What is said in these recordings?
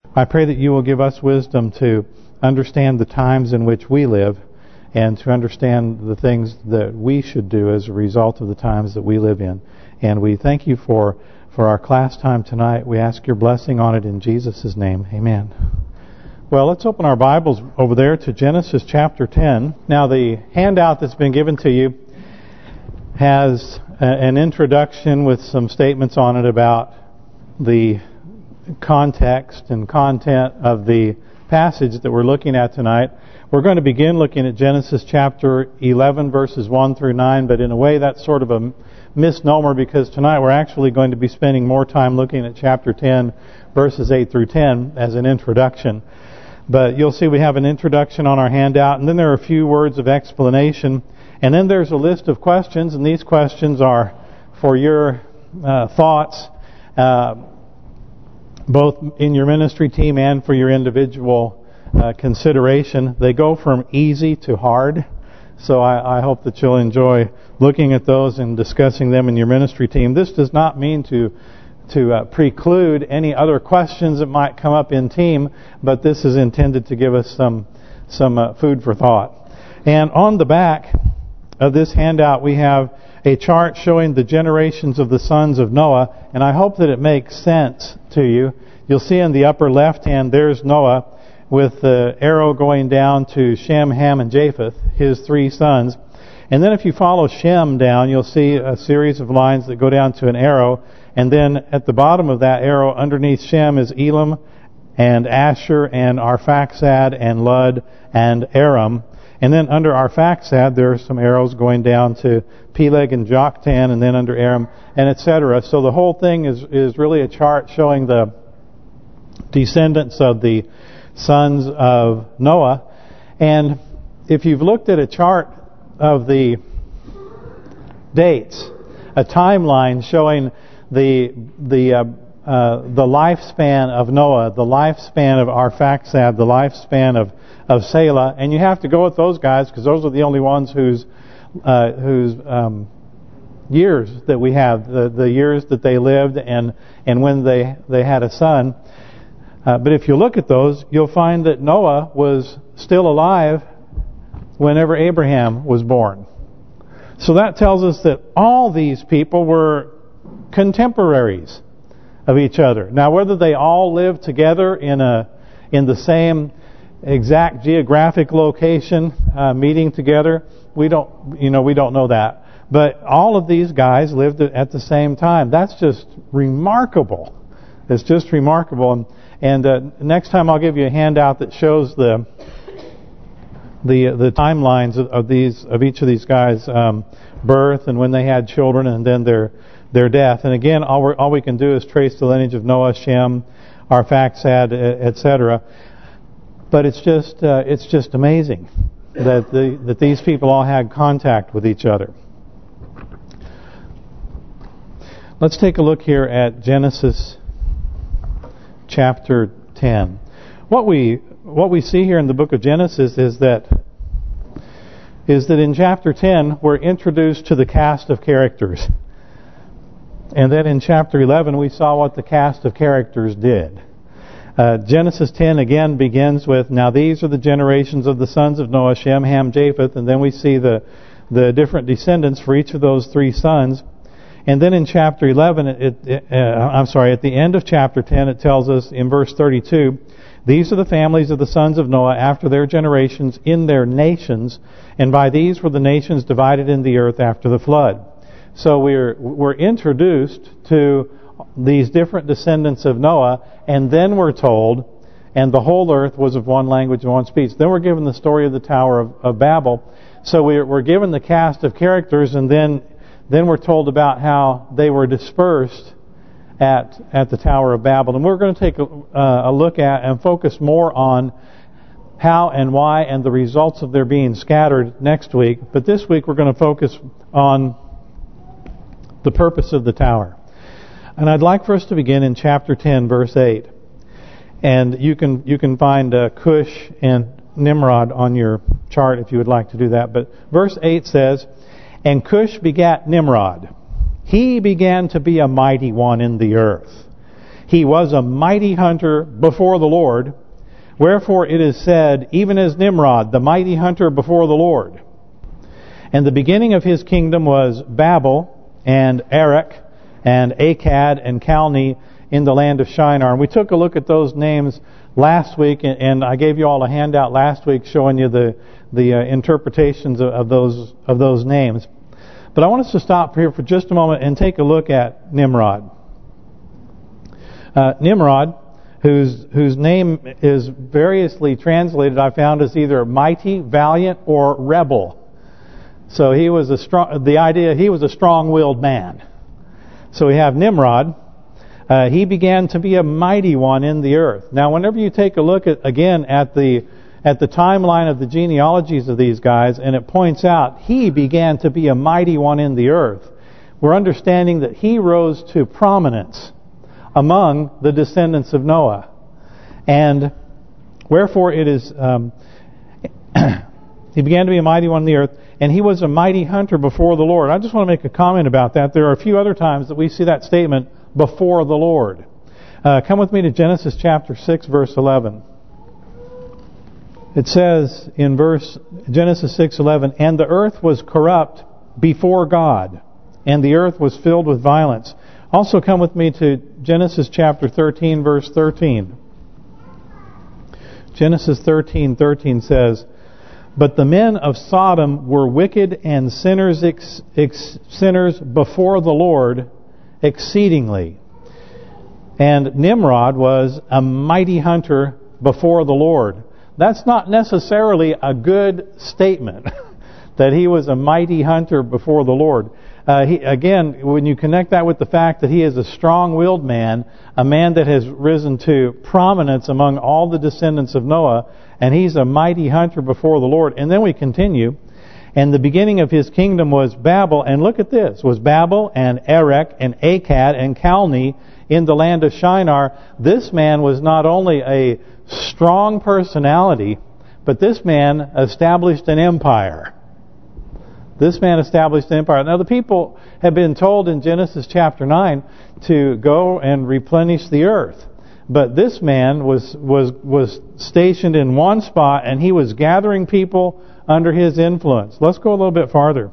I pray that you will give us wisdom to understand the times in which we live and to understand the things that we should do as a result of the times that we live in. And we thank you for our class time tonight. We ask your blessing on it in Jesus' name. Amen. Well, let's open our Bibles over there to Genesis chapter 10. Now, the handout that's been given to you has an introduction with some statements on it about the context and content of the passage that we're looking at tonight. We're going to begin looking at Genesis chapter 11, verses 1 through 9, but in a way that's sort of a misnomer because tonight we're actually going to be spending more time looking at chapter 10, verses 8 through 10 as an introduction. But you'll see we have an introduction on our handout, and then there are a few words of explanation, and then there's a list of questions, and these questions are for your thoughts, both in your ministry team and for your individual consideration. They go from easy to hard, so I hope that you'll enjoy looking at those and discussing them in your ministry team. This does not mean to preclude any other questions that might come up in team, but this is intended to give us some food for thought. And on the back of this handout we have a chart showing the generations of the sons of Noah, and I hope that it makes sense to you. You'll see in the upper left hand there's Noah with the arrow going down to Shem, Ham, and Japheth, his three sons. And then if you follow Shem down, you'll see a series of lines that go down to an arrow, and then at the bottom of that arrow underneath Shem is Elam and Asher and Arphaxad and Lud and Aram. And then under Arphaxad there are some arrows going down to Peleg and Joktan, and then under Aram, and etc. So the whole thing is really a chart showing the descendants of the sons of Noah. And if you've looked at a chart of the dates, a timeline showing the lifespan of Noah, the lifespan of Arphaxad, the lifespan of Selah, and you have to go with those guys because those are the only ones whose years that we have, the years that they lived and when they had a son. But if you look at those, you'll find that Noah was still alive whenever Abraham was born. So that tells us that all these people were contemporaries of each other. Now, whether they all lived together in the same exact geographic location, meeting together, we don't know that. But all of these guys lived at the same time. That's just remarkable. It's just remarkable. And next time I'll give you a handout that shows the timelines of each of these guys' birth and when they had children and then their death. And again, all we can do is trace the lineage of Noah, Shem, Arphaxad, etc. But it's just amazing that these people all had contact with each other. Let's take a look here at Genesis chapter 10. What we see here in the book of Genesis is that in chapter 10 we're introduced to the cast of characters. And then in chapter 11 we saw what the cast of characters did. Genesis 10 again begins with, now these are the generations of the sons of Noah, Shem, Ham, Japheth, and then we see the different descendants for each of those three sons. And then in chapter 11, at the end of chapter 10, it tells us in verse 32, these are the families of the sons of Noah after their generations in their nations, and by these were the nations divided in the earth after the flood. So we're introduced to these different descendants of Noah, and then we're told, and the whole earth was of one language and one speech. Then we're given the story of the Tower of Babel. So we're given the cast of characters, and then we're told about how they were dispersed at the Tower of Babel. And we're going to take a look at and focus more on how and why and the results of their being scattered next week. But this week we're going to focus on the purpose of the tower. And I'd like for us to begin in chapter 10, verse 8. And you can find Cush and Nimrod on your chart if you would like to do that. But verse 8 says, and Cush begat Nimrod. He began to be a mighty one in the earth. He was a mighty hunter before the Lord. Wherefore it is said, even as Nimrod, the mighty hunter before the Lord. And the beginning of his kingdom was Babel and Erech and Akkad and Calneh in the land of Shinar. And we took a look at those names last week, and I gave you all a handout last week showing you the interpretations of those names. But I want us to stop here for just a moment and take a look at Nimrod. Nimrod, whose name is variously translated, I found, as either mighty, valiant, or rebel. So he was he was a strong-willed man. So we have Nimrod. He began to be a mighty one in the earth. Now, whenever you take a look at the timeline of the genealogies of these guys, and it points out he began to be a mighty one in the earth, we're understanding that he rose to prominence among the descendants of Noah. And wherefore it is, he began to be a mighty one in the earth, and he was a mighty hunter before the Lord. I just want to make a comment about that. There are a few other times that we see that statement, before the Lord. Come with me to Genesis chapter 6, verse 11. It says in Genesis 6:11, and the earth was corrupt before God, and the earth was filled with violence. Also come with me to Genesis chapter 13, verse 13. Genesis 13:13 says, but the men of Sodom were wicked and sinners before the Lord exceedingly. And Nimrod was a mighty hunter before the Lord. That's not necessarily a good statement, that he was a mighty hunter before the Lord. Again, when you connect that with the fact that he is a strong-willed man, a man that has risen to prominence among all the descendants of Noah, and he's a mighty hunter before the Lord. And then we continue, and the beginning of his kingdom was Babel, and look at this, was Babel and Erech and Akkad and Calneh in the land of Shinar. This man was not only a strong personality, but this man established an empire. This man established an empire. Now the people have been told in Genesis chapter 9 to go and replenish the earth. But this man was stationed in one spot, and he was gathering people under his influence. Let's go a little bit farther.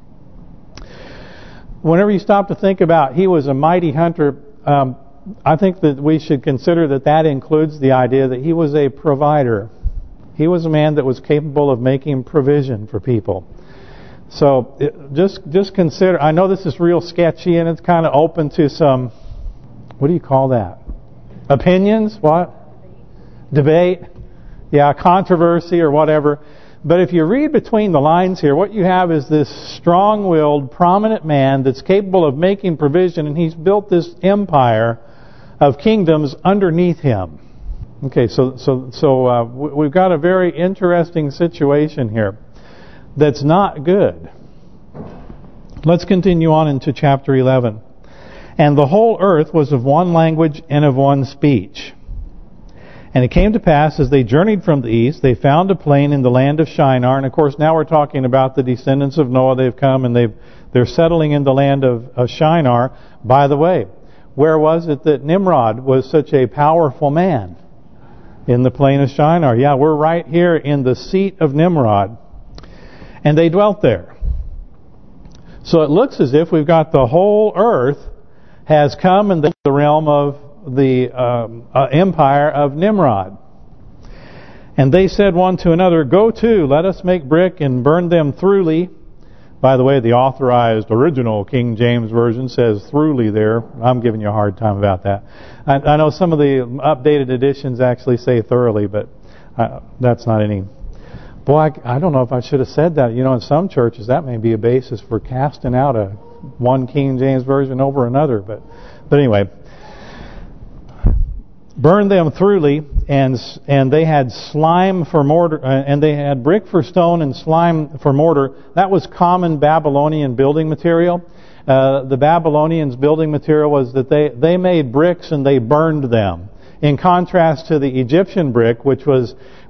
Whenever you stop to think about he was a mighty hunter, I think that we should consider that includes the idea that he was a provider. He was a man that was capable of making provision for people. So just consider, I know this is real sketchy and it's kind of open to some, what do you call that? Opinions? What? Debate? Yeah, controversy or whatever. But if you read between the lines here, what you have is this strong-willed, prominent man that's capable of making provision, and he's built this empire of kingdoms underneath him. Okay, so we've got a very interesting situation here that's not good. Let's continue on into chapter 11. And the whole earth was of one language and of one speech. And it came to pass, as they journeyed from the east, they found a plain in the land of Shinar. And of course, now we're talking about the descendants of Noah. They've come and they're settling in the land of Shinar. By the way, where was it that Nimrod was such a powerful man? In the plain of Shinar. Yeah, we're right here in the seat of Nimrod. And they dwelt there. So it looks as if we've got the whole earth has come in the realm of the empire of Nimrod. And they said one to another, go to, let us make brick and burn them thoroughly. By the way, the authorized original King James Version says thoroughly there. I'm giving you a hard time about that. I know some of the updated editions actually say thoroughly, but that's not any... Boy, I don't know if I should have said that. You know, in some churches that may be a basis for casting out one King James Version over another. But anyway, burn them thoroughly, and they had slime for mortar, and they had brick for stone and slime for mortar. That was common Babylonian building material. The Babylonians' building material was that they made bricks and they burned them. In contrast to the Egyptian brick, which was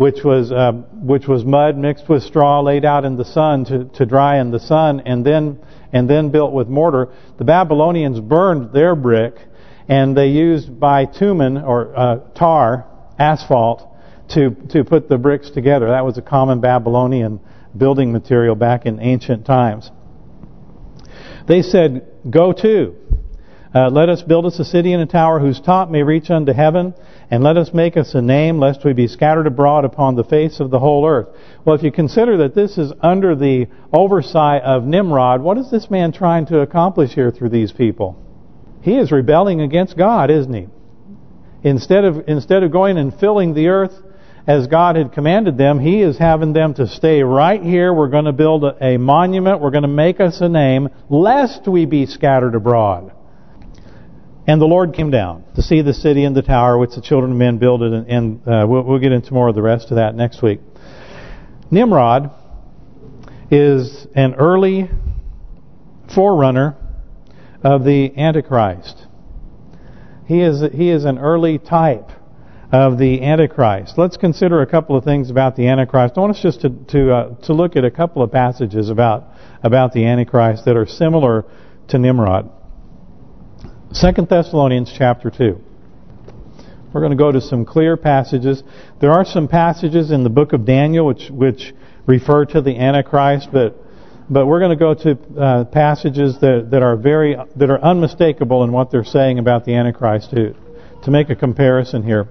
mud mixed with straw laid out in the sun to dry in the sun, and then built with mortar. The Babylonians burned their brick, and they used bitumen or tar, asphalt, to put the bricks together. That was a common Babylonian building material back in ancient times. They said, "Go to, let us build us a city and a tower whose top may reach unto heaven, and let us make us a name, lest we be scattered abroad upon the face of the whole earth." Well, if you consider that this is under the oversight of Nimrod, what is this man trying to accomplish here through these people? He is rebelling against God, isn't he? Instead of going and filling the earth as God had commanded them, he is having them to stay right here. We're going to build a monument. We're going to make us a name, lest we be scattered abroad. And the Lord came down to see the city and the tower which the children of men builded, and we'll get into more of the rest of that next week. Nimrod is an early forerunner of the Antichrist. He is an early type of the Antichrist. Let's consider a couple of things about the Antichrist. I want us just to look at a couple of passages about the Antichrist that are similar to Nimrod. 2 Thessalonians chapter 2. We're going to go to some clear passages. There are some passages in the book of Daniel which refer to the Antichrist, but we're going to go to passages that are unmistakable in what they're saying about the Antichrist to make a comparison here.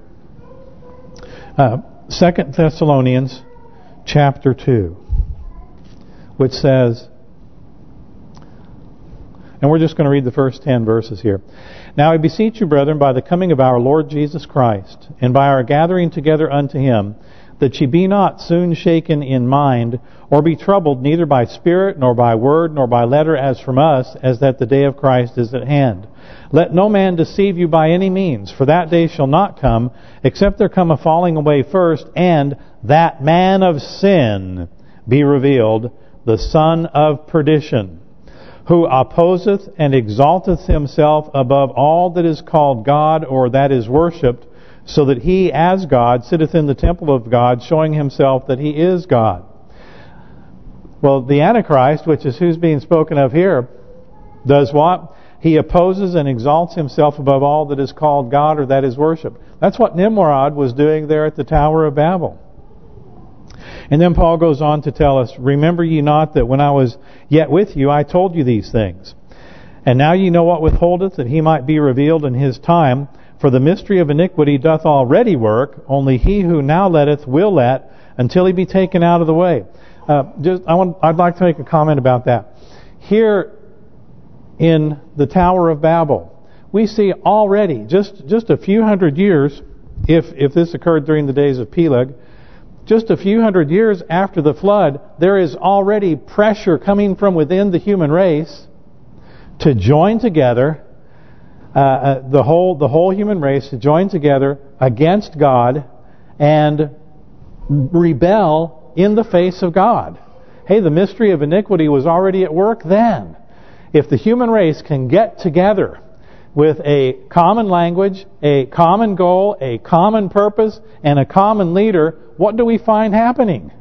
2 Thessalonians chapter 2, which says, and we're just going to read the first 10 verses here. "Now I beseech you, brethren, by the coming of our Lord Jesus Christ, and by our gathering together unto Him, that ye be not soon shaken in mind, or be troubled neither by spirit, nor by word, nor by letter as from us, as that the day of Christ is at hand. Let no man deceive you by any means, for that day shall not come, except there come a falling away first, and that man of sin be revealed, the son of perdition, who opposeth and exalteth himself above all that is called God or that is worshipped, so that he as God sitteth in the temple of God, showing himself that he is God." Well, the Antichrist, which is who's being spoken of here, does what? He opposes and exalts himself above all that is called God or that is worshipped. That's what Nimrod was doing there at the Tower of Babel. And then Paul goes on to tell us, "Remember ye not that when I was yet with you, I told you these things. And now ye know what withholdeth, that he might be revealed in his time. For the mystery of iniquity doth already work, only he who now letteth will let, until he be taken out of the way." I'd like to make a comment about that. Here in the Tower of Babel, we see already, just a few hundred years, if this occurred during the days of Peleg, just a few hundred years after the flood, there is already pressure coming from within the human race to join together, the whole human race to join together against God and rebel in the face of God. Hey, the mystery of iniquity was already at work then. If the human race can get together with a common language, a common goal, a common purpose, and a common leader, what do we find happening?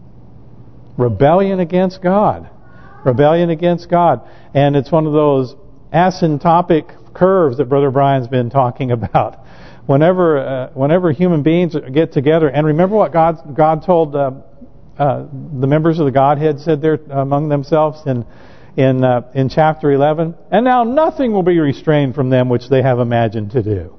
Rebellion against God. Rebellion against God. And it's one of those asymptotic curves that Brother Brian's been talking about. Whenever human beings get together, and remember what God told the members of the Godhead said there among themselves in chapter 11, "And now nothing will be restrained from them which they have imagined to do."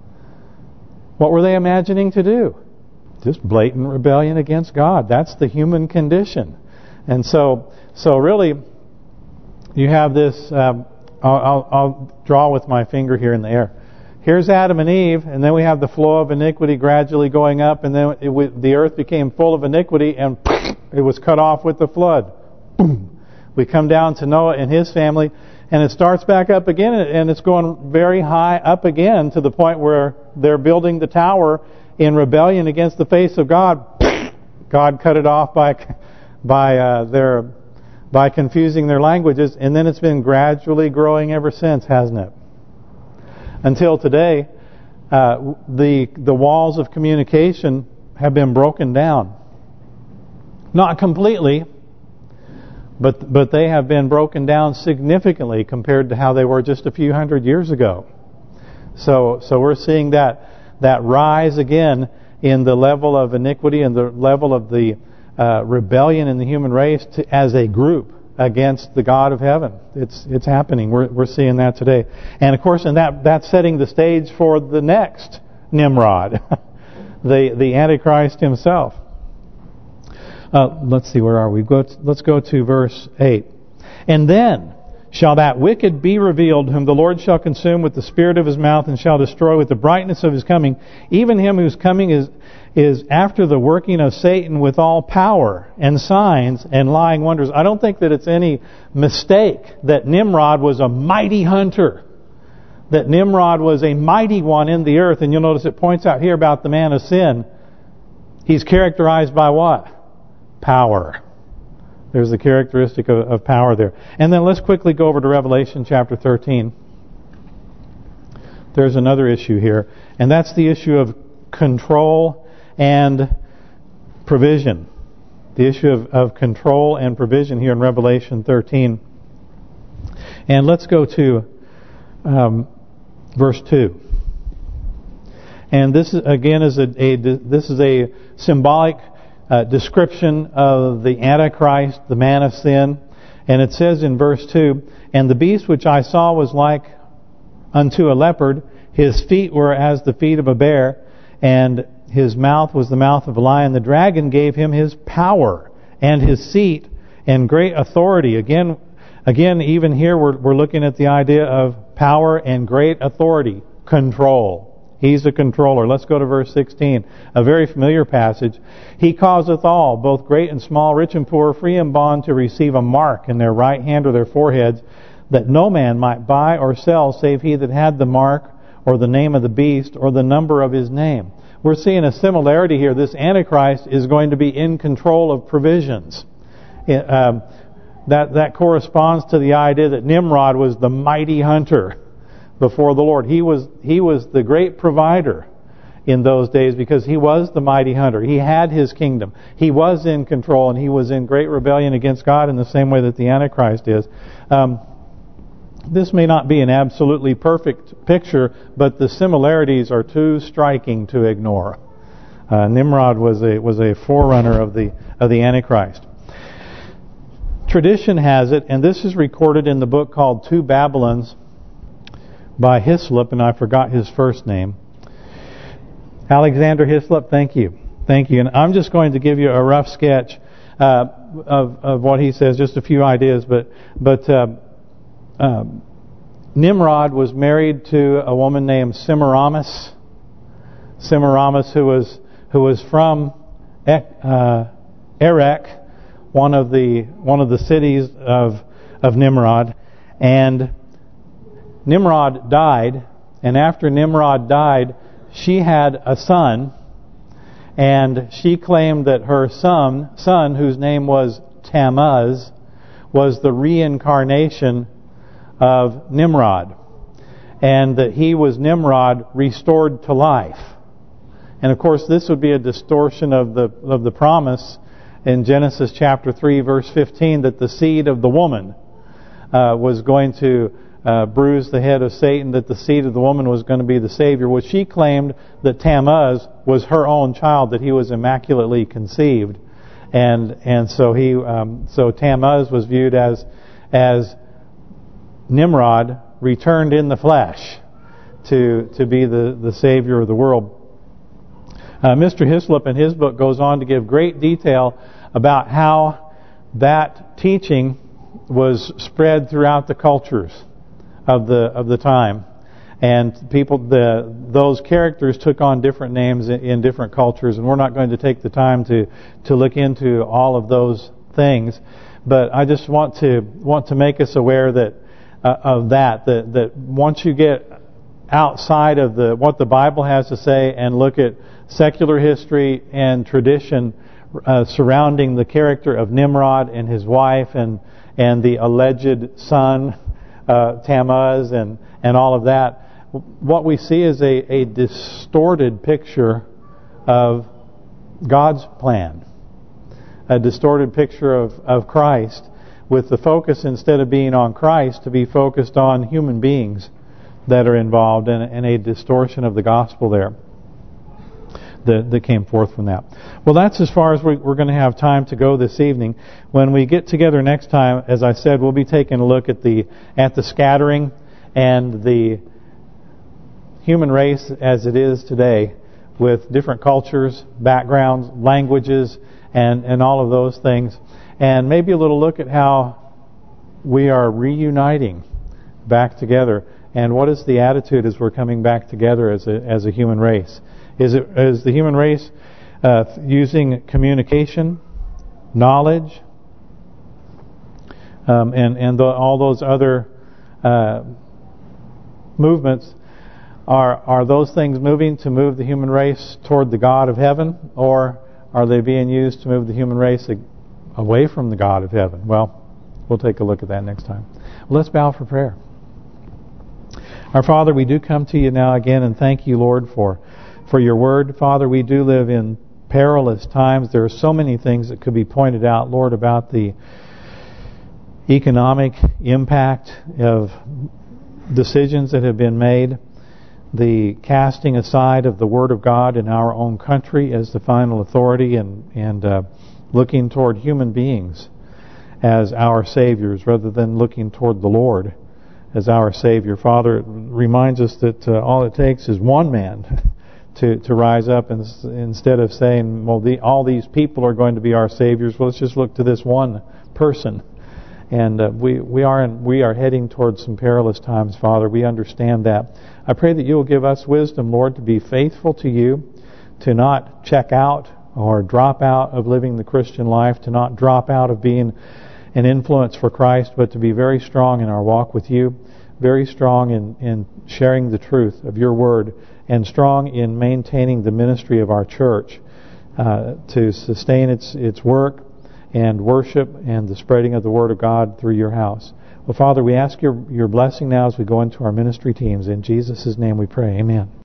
What were they imagining to do? Just blatant rebellion against God. That's the human condition. And so really, you have this. I'll draw with my finger here in the air. Here's Adam and Eve, and then we have the flow of iniquity gradually going up, and then the earth became full of iniquity, and it was cut off with the flood. Boom. We come down to Noah and his family, and it starts back up again, and it's going very high up again to the point where they're building the tower in rebellion against the face of God. God cut it off by confusing their languages, and then it's been gradually growing ever since, hasn't it? Until today, the walls of communication have been broken down. Not completely, but they have been broken down significantly compared to how they were just a few hundred years ago. So we're seeing that rise again in the level of iniquity and the level of the rebellion in the human race as a group against the God of heaven. It's happening. We're seeing that today. And of course, and that's setting the stage for the next Nimrod, the Antichrist himself. Let's see, where are we? Let's go to verse 8. And then shall that wicked be revealed, whom the Lord shall consume with the spirit of his mouth, and shall destroy with the brightness of his coming, even him whose coming is after the working of Satan with all power and signs and lying wonders. I don't think that it's any mistake that Nimrod was a mighty hunter, that Nimrod was a mighty one in the earth. And you'll notice it points out here about the man of sin. He's characterized by what? Power. There's the characteristic of power there. And then let's quickly go over to Revelation chapter 13. There's another issue here, and that's the issue of control and provision. The issue of control and provision here in Revelation 13. And let's go to verse 2. And this again is a symbolic description of the Antichrist, the man of sin. And it says in verse 2, and the beast which I saw was like unto a leopard, his feet were as the feet of a bear, and his mouth was the mouth of a lion. The dragon gave him his power and his seat and great authority. Again, even here we're looking at the idea of power and great authority, control. He's a controller. Let's go to verse 16, a very familiar passage. He causeth all, both great and small, rich and poor, free and bond, to receive a mark in their right hand or their foreheads, that no man might buy or sell save he that had the mark or the name of the beast or the number of his name. We're seeing a similarity here. This Antichrist is going to be in control of provisions. That corresponds to the idea that Nimrod was the mighty hunter before the Lord. He was the great provider in those days because he was the mighty hunter. He had his kingdom. He was in control, and he was in great rebellion against God in the same way that the Antichrist is. This may not be an absolutely perfect picture, but the similarities are too striking to ignore. Nimrod was a forerunner of the Antichrist. Tradition has it, and this is recorded in the book called Two Babylons by Hislop, and I forgot his first name. Alexander Hislop, thank you. And I'm just going to give you a rough sketch of what he says, just a few ideas. But Nimrod was married to a woman named Semiramis. Semiramis, who was from Erech, one of the cities of Nimrod, and Nimrod died, and after Nimrod died, she had a son, and she claimed that her son, whose name was Tammuz, was the reincarnation of Nimrod, and that he was Nimrod restored to life. And of course, this would be a distortion of the promise in Genesis chapter 3, verse 15, that the seed of the woman was going to bruise the head of Satan, that the seed of the woman was going to be the Savior. Well, she claimed that Tammuz was her own child, that he was immaculately conceived, and so Tammuz was viewed as Nimrod returned in the flesh to be the Savior of the world. Mr. Hislop in his book goes on to give great detail about how that teaching was spread throughout the cultures of the time, and those characters took on different names in different cultures, and we're not going to take the time to look into all of those things, but I just want to make us aware that once you get outside of what the Bible has to say and look at secular history and tradition surrounding the character of Nimrod and his wife and the alleged son Tammuz and all of that, what we see is a distorted picture of God's plan, a distorted picture of Christ, with the focus, instead of being on Christ, to be focused on human beings, that are involved and a distortion of the gospel there that came forth from that. Well, that's as far as we're going to have time to go this evening. When we get together next time, as I said, we'll be taking a look at the scattering and the human race as it is today, with different cultures, backgrounds, languages, and all of those things. And maybe a little look at how we are reuniting back together. And what is the attitude as we're coming back together as a human race? Is the human race using communication, knowledge, and all those other movements? Are those things moving to move the human race toward the God of heaven, or are they being used to move the human race away from the God of heaven? Well, we'll take a look at that next time. Well, let's bow for prayer. Our Father, we do come to you now again and thank you, Lord, for your word. Father, we do live in perilous times. There are so many things that could be pointed out, Lord, about the economic impact of decisions that have been made, the casting aside of the Word of God in our own country as the final authority, and looking toward human beings as our saviors rather than looking toward the Lord as our Savior. Father, it reminds us that all it takes is one man to rise up, and instead of saying, well, all these people are going to be our saviors, well, let's just look to this one person. And we are heading towards some perilous times, Father. We understand that. I pray that you will give us wisdom, Lord, to be faithful to you, to not check out or drop out of living the Christian life, to not drop out of being an influence for Christ, but to be very strong in our walk with you, very strong in sharing the truth of your word, and strong in maintaining the ministry of our church to sustain its work and worship and the spreading of the Word of God through your house. Well, Father, we ask your blessing now as we go into our ministry teams. In Jesus' name we pray. Amen.